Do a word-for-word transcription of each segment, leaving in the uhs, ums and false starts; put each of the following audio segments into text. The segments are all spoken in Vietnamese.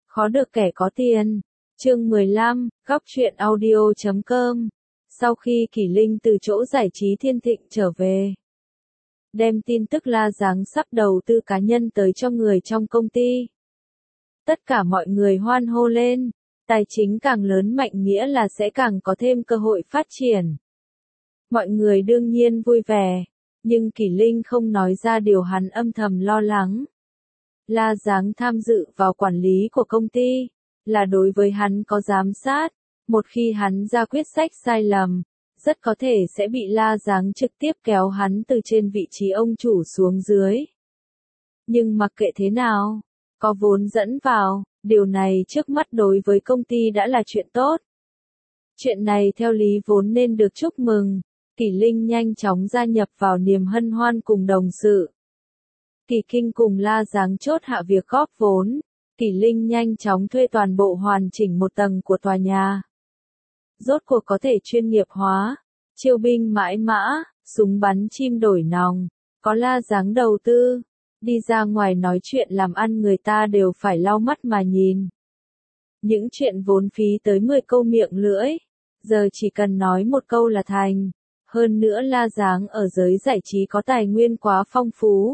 Khó được kẻ có tiền. Chương mười lăm, góc truyện audio chấm com. Sau khi Kỷ Linh từ chỗ giải trí Thiên Thịnh trở về, đem tin tức La Giáng sắp đầu tư cá nhân tới cho người trong công ty. Tất cả mọi người hoan hô lên, tài chính càng lớn mạnh nghĩa là sẽ càng có thêm cơ hội phát triển. Mọi người đương nhiên vui vẻ, nhưng Kỷ Linh không nói ra điều hắn âm thầm lo lắng. La Giáng tham dự vào quản lý của công ty, là đối với hắn có giám sát, một khi hắn ra quyết sách sai lầm, rất có thể sẽ bị La Giáng trực tiếp kéo hắn từ trên vị trí ông chủ xuống dưới. Nhưng mặc kệ thế nào, có vốn dẫn vào, điều này trước mắt đối với công ty đã là chuyện tốt. Chuyện này theo lý vốn nên được chúc mừng, Kỷ Linh nhanh chóng gia nhập vào niềm hân hoan cùng đồng sự. Kỷ Kinh cùng La Giáng chốt hạ việc góp vốn, Kỷ Linh nhanh chóng thuê toàn bộ hoàn chỉnh một tầng của tòa nhà. Rốt cuộc có thể chuyên nghiệp hóa, chiêu binh mãi mã, súng bắn chim đổi nòng, có La Giáng đầu tư, đi ra ngoài nói chuyện làm ăn người ta đều phải lau mắt mà nhìn. Những chuyện vốn phí tới mười câu miệng lưỡi, giờ chỉ cần nói một câu là thành. Hơn nữa La Giáng ở giới giải trí có tài nguyên quá phong phú.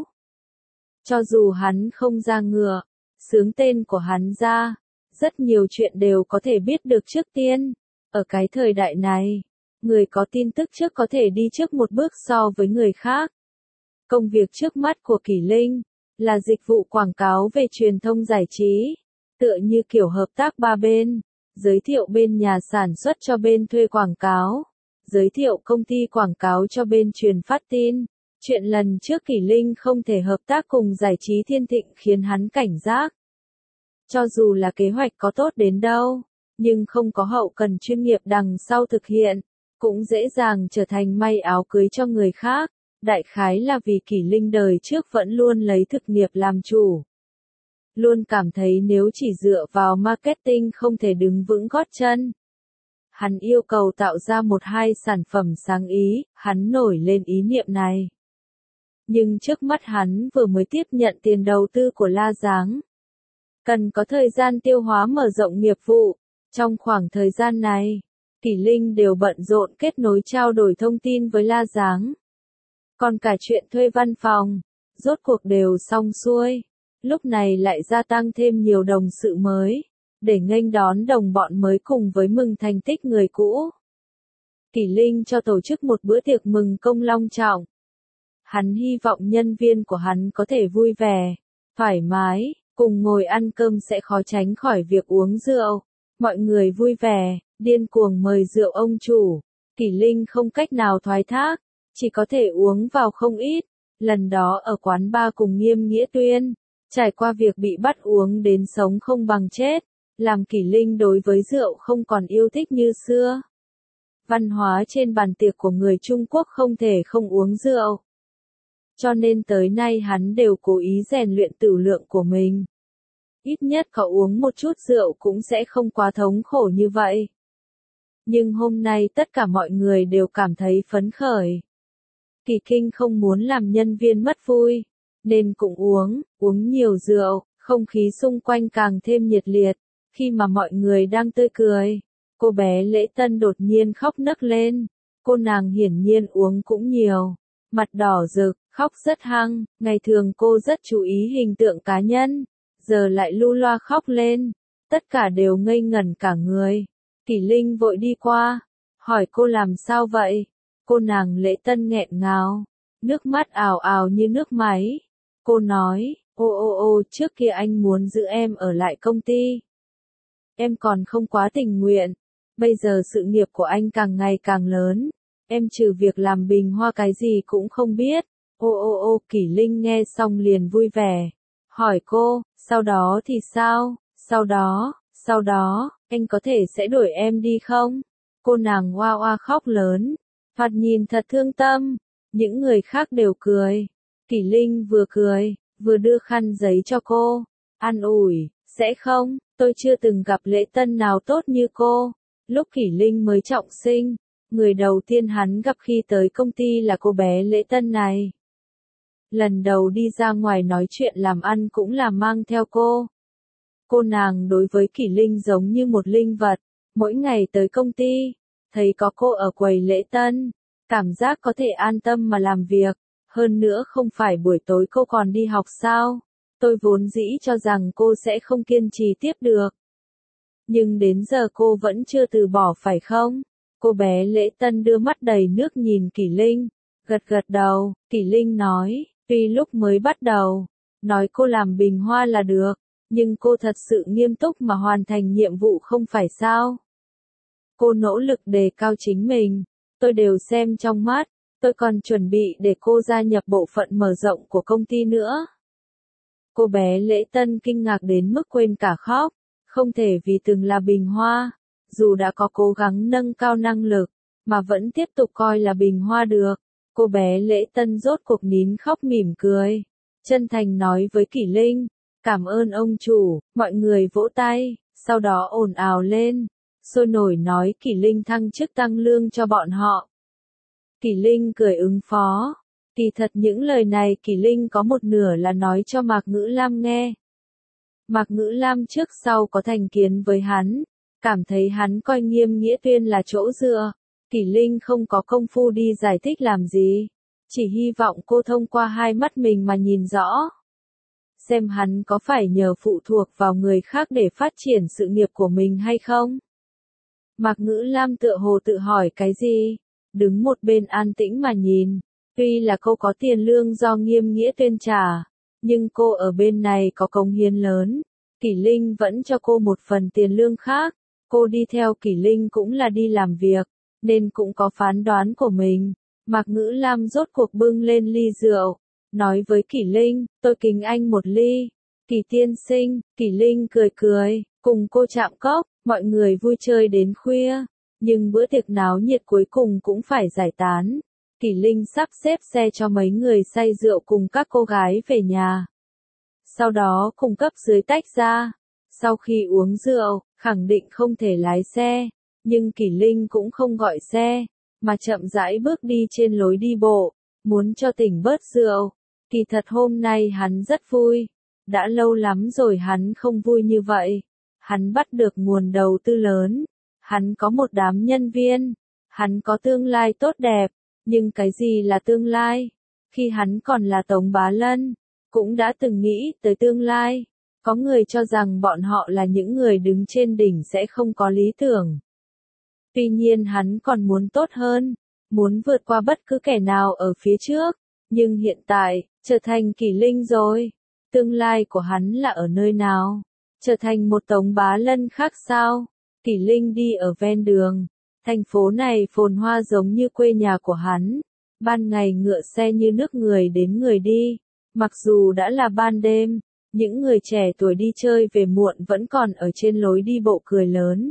Cho dù hắn không ra ngựa, xướng tên của hắn ra, rất nhiều chuyện đều có thể biết được trước tiên. Ở cái thời đại này, người có tin tức trước có thể đi trước một bước so với người khác. Công việc trước mắt của Kỷ Linh là dịch vụ quảng cáo về truyền thông giải trí, tựa như kiểu hợp tác ba bên, giới thiệu bên nhà sản xuất cho bên thuê quảng cáo, giới thiệu công ty quảng cáo cho bên truyền phát tin. Chuyện lần trước Kỷ Linh không thể hợp tác cùng giải trí Thiên Thịnh khiến hắn cảnh giác. Cho dù là kế hoạch có tốt đến đâu, nhưng không có hậu cần chuyên nghiệp đằng sau thực hiện, cũng dễ dàng trở thành may áo cưới cho người khác. Đại khái là vì Kỷ Linh đời trước vẫn luôn lấy thực nghiệp làm chủ. Luôn cảm thấy nếu chỉ dựa vào marketing không thể đứng vững gót chân. Hắn yêu cầu tạo ra một hai sản phẩm sáng ý, hắn nổi lên ý niệm này. Nhưng trước mắt hắn vừa mới tiếp nhận tiền đầu tư của La Giáng. Cần có thời gian tiêu hóa mở rộng nghiệp vụ. Trong khoảng thời gian này, Kỷ Linh đều bận rộn kết nối trao đổi thông tin với La Giáng. Còn cả chuyện thuê văn phòng, rốt cuộc đều xong xuôi. Lúc này lại gia tăng thêm nhiều đồng sự mới, để nghênh đón đồng bọn mới cùng với mừng thành tích người cũ. Kỷ Linh cho tổ chức một bữa tiệc mừng công long trọng. Hắn hy vọng nhân viên của hắn có thể vui vẻ, thoải mái, cùng ngồi ăn cơm sẽ khó tránh khỏi việc uống rượu. Mọi người vui vẻ, điên cuồng mời rượu ông chủ. Kỷ Linh không cách nào thoái thác, chỉ có thể uống vào không ít. Lần đó ở quán bar cùng Nghiêm Nghĩa Tuyên, trải qua việc bị bắt uống đến sống không bằng chết, làm Kỷ Linh đối với rượu không còn yêu thích như xưa. Văn hóa trên bàn tiệc của người Trung Quốc không thể không uống rượu. Cho nên tới nay hắn đều cố ý rèn luyện tửu lượng của mình. Ít nhất có uống một chút rượu cũng sẽ không quá thống khổ như vậy. Nhưng hôm nay tất cả mọi người đều cảm thấy phấn khởi. Kỷ Kinh không muốn làm nhân viên mất vui, nên cũng uống, uống nhiều rượu, không khí xung quanh càng thêm nhiệt liệt. Khi mà mọi người đang tươi cười, cô bé Lễ Tân đột nhiên khóc nấc lên. Cô nàng hiển nhiên uống cũng nhiều, mặt đỏ rực, khóc rất hăng. Ngày thường cô rất chú ý hình tượng cá nhân, giờ lại lu loa khóc lên. Tất cả đều ngây ngẩn cả người. Kỷ Linh vội đi qua, hỏi cô làm sao vậy. Cô nàng Lễ Tân nghẹn ngào, nước mắt ào ào như nước máy. Cô nói, ô ô ô trước kia anh muốn giữ em ở lại công ty. Em còn không quá tình nguyện, bây giờ sự nghiệp của anh càng ngày càng lớn, em trừ việc làm bình hoa cái gì cũng không biết. Ô ô ô Kỷ Linh nghe xong liền vui vẻ, hỏi cô, sau đó thì sao, sau đó, sau đó, anh có thể sẽ đuổi em đi không? Cô nàng oa oa khóc lớn, thoạt nhìn thật thương tâm, những người khác đều cười. Kỷ Linh vừa cười, vừa đưa khăn giấy cho cô, an ủi, sẽ không, tôi chưa từng gặp Lễ Tân nào tốt như cô. Lúc Kỷ Linh mới trọng sinh, người đầu tiên hắn gặp khi tới công ty là cô bé Lễ Tân này. Lần đầu đi ra ngoài nói chuyện làm ăn cũng là mang theo cô. Cô nàng đối với Kỷ Linh giống như một linh vật, mỗi ngày tới công ty, thấy có cô ở quầy lễ tân, cảm giác có thể an tâm mà làm việc, hơn nữa không phải buổi tối cô còn đi học sao, tôi vốn dĩ cho rằng cô sẽ không kiên trì tiếp được. Nhưng đến giờ cô vẫn chưa từ bỏ phải không? Cô bé lễ tân đưa mắt đầy nước nhìn Kỷ Linh, gật gật đầu, Kỷ Linh nói, tuy lúc mới bắt đầu, nói cô làm bình hoa là được, nhưng cô thật sự nghiêm túc mà hoàn thành nhiệm vụ không phải sao? Cô nỗ lực đề cao chính mình, tôi đều xem trong mắt, tôi còn chuẩn bị để cô gia nhập bộ phận mở rộng của công ty nữa. Cô bé lễ tân kinh ngạc đến mức quên cả khóc, không thể vì từng là bình hoa, dù đã có cố gắng nâng cao năng lực, mà vẫn tiếp tục coi là bình hoa được. Cô bé lễ tân rốt cuộc nín khóc mỉm cười, chân thành nói với Kỷ Linh, cảm ơn ông chủ, mọi người vỗ tay, sau đó ồn ào lên, sôi nổi nói Kỷ Linh thăng chức tăng lương cho bọn họ. Kỷ Linh cười ứng phó, kỳ thật những lời này Kỷ Linh có một nửa là nói cho Mạc Ngữ Lam nghe. Mạc Ngữ Lam trước sau có thành kiến với hắn, cảm thấy hắn coi Nghiêm Nghĩa Tuyên là chỗ dựa. Kỷ Linh không có công phu đi giải thích làm gì, chỉ hy vọng cô thông qua hai mắt mình mà nhìn rõ. Xem hắn có phải nhờ phụ thuộc vào người khác để phát triển sự nghiệp của mình hay không? Mạc Ngữ Lam tựa hồ tự hỏi cái gì, đứng một bên an tĩnh mà nhìn. Tuy là cô có tiền lương do Nghiêm Nghĩa Tuyên trả, nhưng cô ở bên này có cống hiến lớn. Kỷ Linh vẫn cho cô một phần tiền lương khác. Cô đi theo Kỷ Linh cũng là đi làm việc, nên cũng có phán đoán của mình. Mạc Ngữ Lam rốt cuộc bưng lên ly rượu, nói với Kỷ Linh, tôi kính anh một ly. Kỷ tiên sinh, Kỷ Linh cười cười, cùng cô chạm cốc, mọi người vui chơi đến khuya, nhưng bữa tiệc náo nhiệt cuối cùng cũng phải giải tán. Kỷ Linh sắp xếp xe cho mấy người say rượu cùng các cô gái về nhà. Sau đó cung cấp dưới tách ra. Sau khi uống rượu, khẳng định không thể lái xe, nhưng Kỷ Linh cũng không gọi xe, mà chậm rãi bước đi trên lối đi bộ, muốn cho tỉnh bớt rượu. Kỳ thật hôm nay hắn rất vui, đã lâu lắm rồi hắn không vui như vậy. Hắn bắt được nguồn đầu tư lớn, hắn có một đám nhân viên, hắn có tương lai tốt đẹp, nhưng cái gì là tương lai? Khi hắn còn là Tống Bá Lân, cũng đã từng nghĩ tới tương lai. Có người cho rằng bọn họ là những người đứng trên đỉnh sẽ không có lý tưởng. Tuy nhiên hắn còn muốn tốt hơn, muốn vượt qua bất cứ kẻ nào ở phía trước, nhưng hiện tại, trở thành Kỷ Linh rồi. Tương lai của hắn là ở nơi nào? Trở thành một Tống Bá Lân khác sao? Kỷ Linh đi ở ven đường, thành phố này phồn hoa giống như quê nhà của hắn. Ban ngày ngựa xe như nước người đến người đi, mặc dù đã là ban đêm. Những người trẻ tuổi đi chơi về muộn vẫn còn ở trên lối đi bộ cười lớn.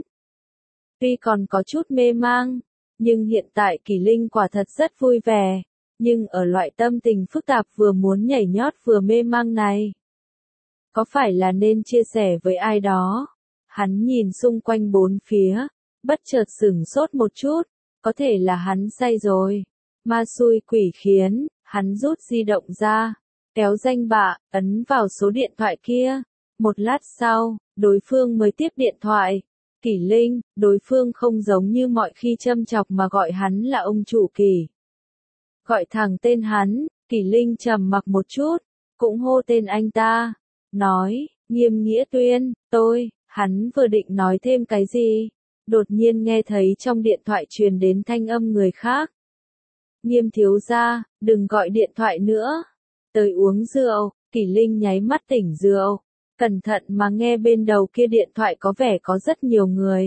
Tuy còn có chút mê mang, nhưng hiện tại Kỷ Linh quả thật rất vui vẻ. Nhưng ở loại tâm tình phức tạp vừa muốn nhảy nhót vừa mê mang này, có phải là nên chia sẻ với ai đó? Hắn nhìn xung quanh bốn phía, bất chợt sửng sốt một chút, có thể là hắn say rồi. Ma xui quỷ khiến, hắn rút di động ra. Kéo danh bạ, ấn vào số điện thoại kia. Một lát sau, đối phương mới tiếp điện thoại. Kỷ Linh, đối phương không giống như mọi khi châm chọc mà gọi hắn là ông chủ Kỷ. Gọi thẳng tên hắn, Kỷ Linh trầm mặc một chút, cũng hô tên anh ta. Nói, Nghiêm Nghĩa Tuyên, tôi, hắn vừa định nói thêm cái gì. Đột nhiên nghe thấy trong điện thoại truyền đến thanh âm người khác. Nghiêm thiếu gia, đừng gọi điện thoại nữa. Tới uống rượu, Kỷ Linh nháy mắt tỉnh rượu, cẩn thận mà nghe bên đầu kia điện thoại có vẻ có rất nhiều người.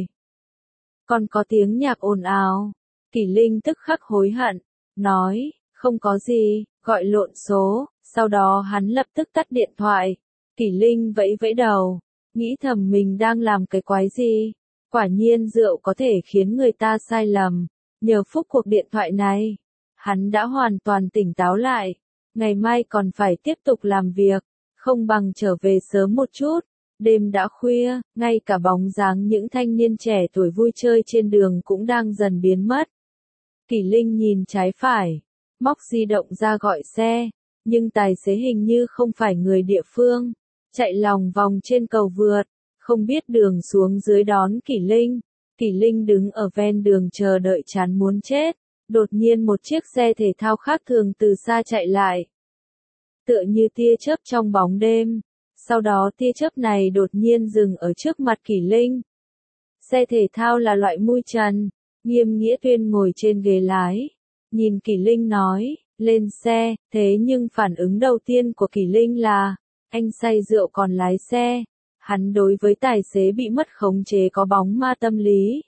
Còn có tiếng nhạc ồn ào, Kỷ Linh tức khắc hối hận, nói, không có gì, gọi lộn số, sau đó hắn lập tức tắt điện thoại. Kỷ Linh vẫy vẫy đầu, nghĩ thầm mình đang làm cái quái gì, quả nhiên rượu có thể khiến người ta sai lầm, nhờ phúc cuộc điện thoại này, hắn đã hoàn toàn tỉnh táo lại. Ngày mai còn phải tiếp tục làm việc, không bằng trở về sớm một chút. Đêm đã khuya, ngay cả bóng dáng những thanh niên trẻ tuổi vui chơi trên đường cũng đang dần biến mất. Kỷ Linh nhìn trái phải, móc di động ra gọi xe, nhưng tài xế hình như không phải người địa phương, chạy lòng vòng trên cầu vượt, không biết đường xuống dưới đón Kỷ Linh. Kỷ Linh đứng ở ven đường chờ đợi chán muốn chết. Đột nhiên một chiếc xe thể thao khác thường từ xa chạy lại. Tựa như tia chớp trong bóng đêm. Sau đó tia chớp này đột nhiên dừng ở trước mặt Kỷ Linh. Xe thể thao là loại mui trần. Nghiêm Nghĩa Tuyên ngồi trên ghế lái. Nhìn Kỷ Linh nói, lên xe, thế nhưng phản ứng đầu tiên của Kỷ Linh là, anh say rượu còn lái xe. Hắn đối với tài xế bị mất khống chế có bóng ma tâm lý.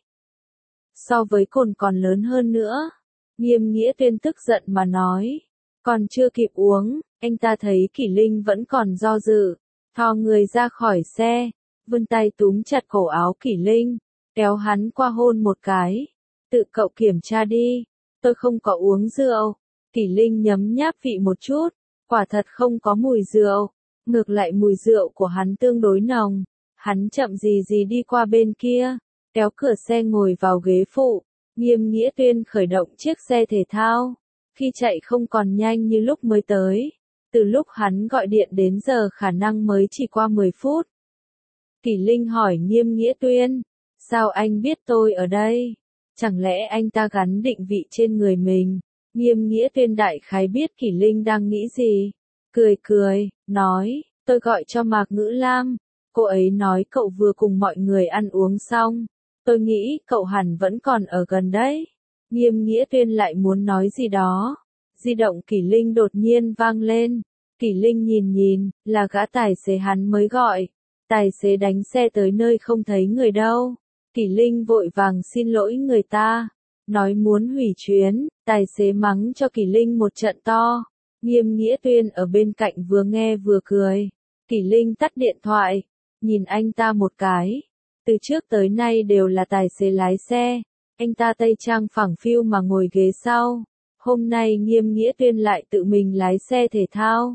So với cồn còn lớn hơn nữa. Nghiêm Nghĩa Tuyên tức giận mà nói. Còn chưa kịp uống, anh ta thấy Kỷ Linh vẫn còn do dự. Thò người ra khỏi xe, vươn tay túm chặt cổ áo Kỷ Linh, kéo hắn qua hôn một cái. Tự cậu kiểm tra đi, tôi không có uống rượu. Kỷ Linh nhấm nháp vị một chút, quả thật không có mùi rượu. Ngược lại mùi rượu của hắn tương đối nồng. Hắn chậm gì gì đi qua bên kia, kéo cửa xe ngồi vào ghế phụ. Nghiêm Nghĩa Tuyên khởi động chiếc xe thể thao. Khi chạy không còn nhanh như lúc mới tới. Từ lúc hắn gọi điện đến giờ khả năng mới chỉ qua mười phút. Kỷ Linh hỏi Nghiêm Nghĩa Tuyên, sao anh biết tôi ở đây? Chẳng lẽ anh ta gắn định vị trên người mình? Nghiêm Nghĩa Tuyên đại khái biết Kỷ Linh đang nghĩ gì. Cười cười, nói, tôi gọi cho Mạc Ngữ Lam. Cô ấy nói cậu vừa cùng mọi người ăn uống xong. Tôi nghĩ cậu hẳn vẫn còn ở gần đấy. Nghiêm Nghĩa Tuyên lại muốn nói gì đó. Di động Kỷ Linh đột nhiên vang lên. Kỷ Linh nhìn nhìn, là gã tài xế hắn mới gọi. Tài xế đánh xe tới nơi không thấy người đâu. Kỷ Linh vội vàng xin lỗi người ta. Nói muốn hủy chuyến, tài xế mắng cho Kỷ Linh một trận to. Nghiêm Nghĩa Tuyên ở bên cạnh vừa nghe vừa cười. Kỷ Linh tắt điện thoại, nhìn anh ta một cái. Từ trước tới nay đều là tài xế lái xe. Anh ta tây trang phẳng phiu mà ngồi ghế sau. Hôm nay Nghiêm Nghĩa Tuyên lại tự mình lái xe thể thao.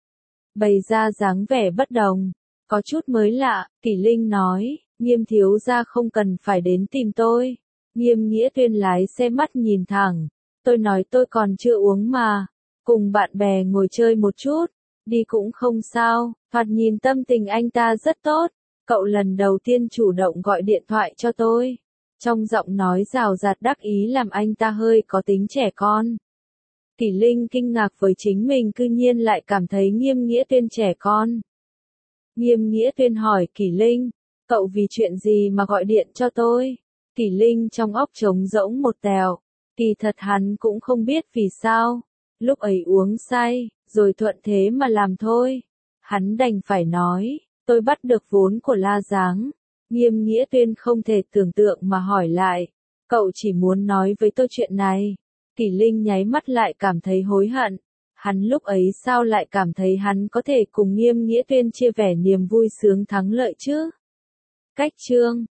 Bày ra dáng vẻ bất đồng. Có chút mới lạ, Kỷ Linh nói, Nghiêm thiếu gia không cần phải đến tìm tôi. Nghiêm Nghĩa Tuyên lái xe mắt nhìn thẳng. Tôi nói tôi còn chưa uống mà. Cùng bạn bè ngồi chơi một chút. Đi cũng không sao. Thoạt nhìn tâm tình anh ta rất tốt. Cậu lần đầu tiên chủ động gọi điện thoại cho tôi. Trong giọng nói rào rạt đắc ý làm anh ta hơi có tính trẻ con. Kỷ Linh kinh ngạc với chính mình cư nhiên lại cảm thấy Nghiêm Nghĩa Tuyên trẻ con. Nghiêm Nghĩa Tuyên hỏi Kỷ Linh, cậu vì chuyện gì mà gọi điện cho tôi? Kỷ Linh trong óc trống rỗng một tèo. Kỳ thật hắn cũng không biết vì sao. Lúc ấy uống say, rồi thuận thế mà làm thôi. Hắn đành phải nói, tôi bắt được vốn của La Giáng. Nghiêm Nghĩa Tuyên không thể tưởng tượng mà hỏi lại, cậu chỉ muốn nói với tôi chuyện này. Kỷ Linh nháy mắt lại cảm thấy hối hận. Hắn lúc ấy sao lại cảm thấy hắn có thể cùng Nghiêm Nghĩa Tuyên chia vẻ niềm vui sướng thắng lợi chứ? Cách chương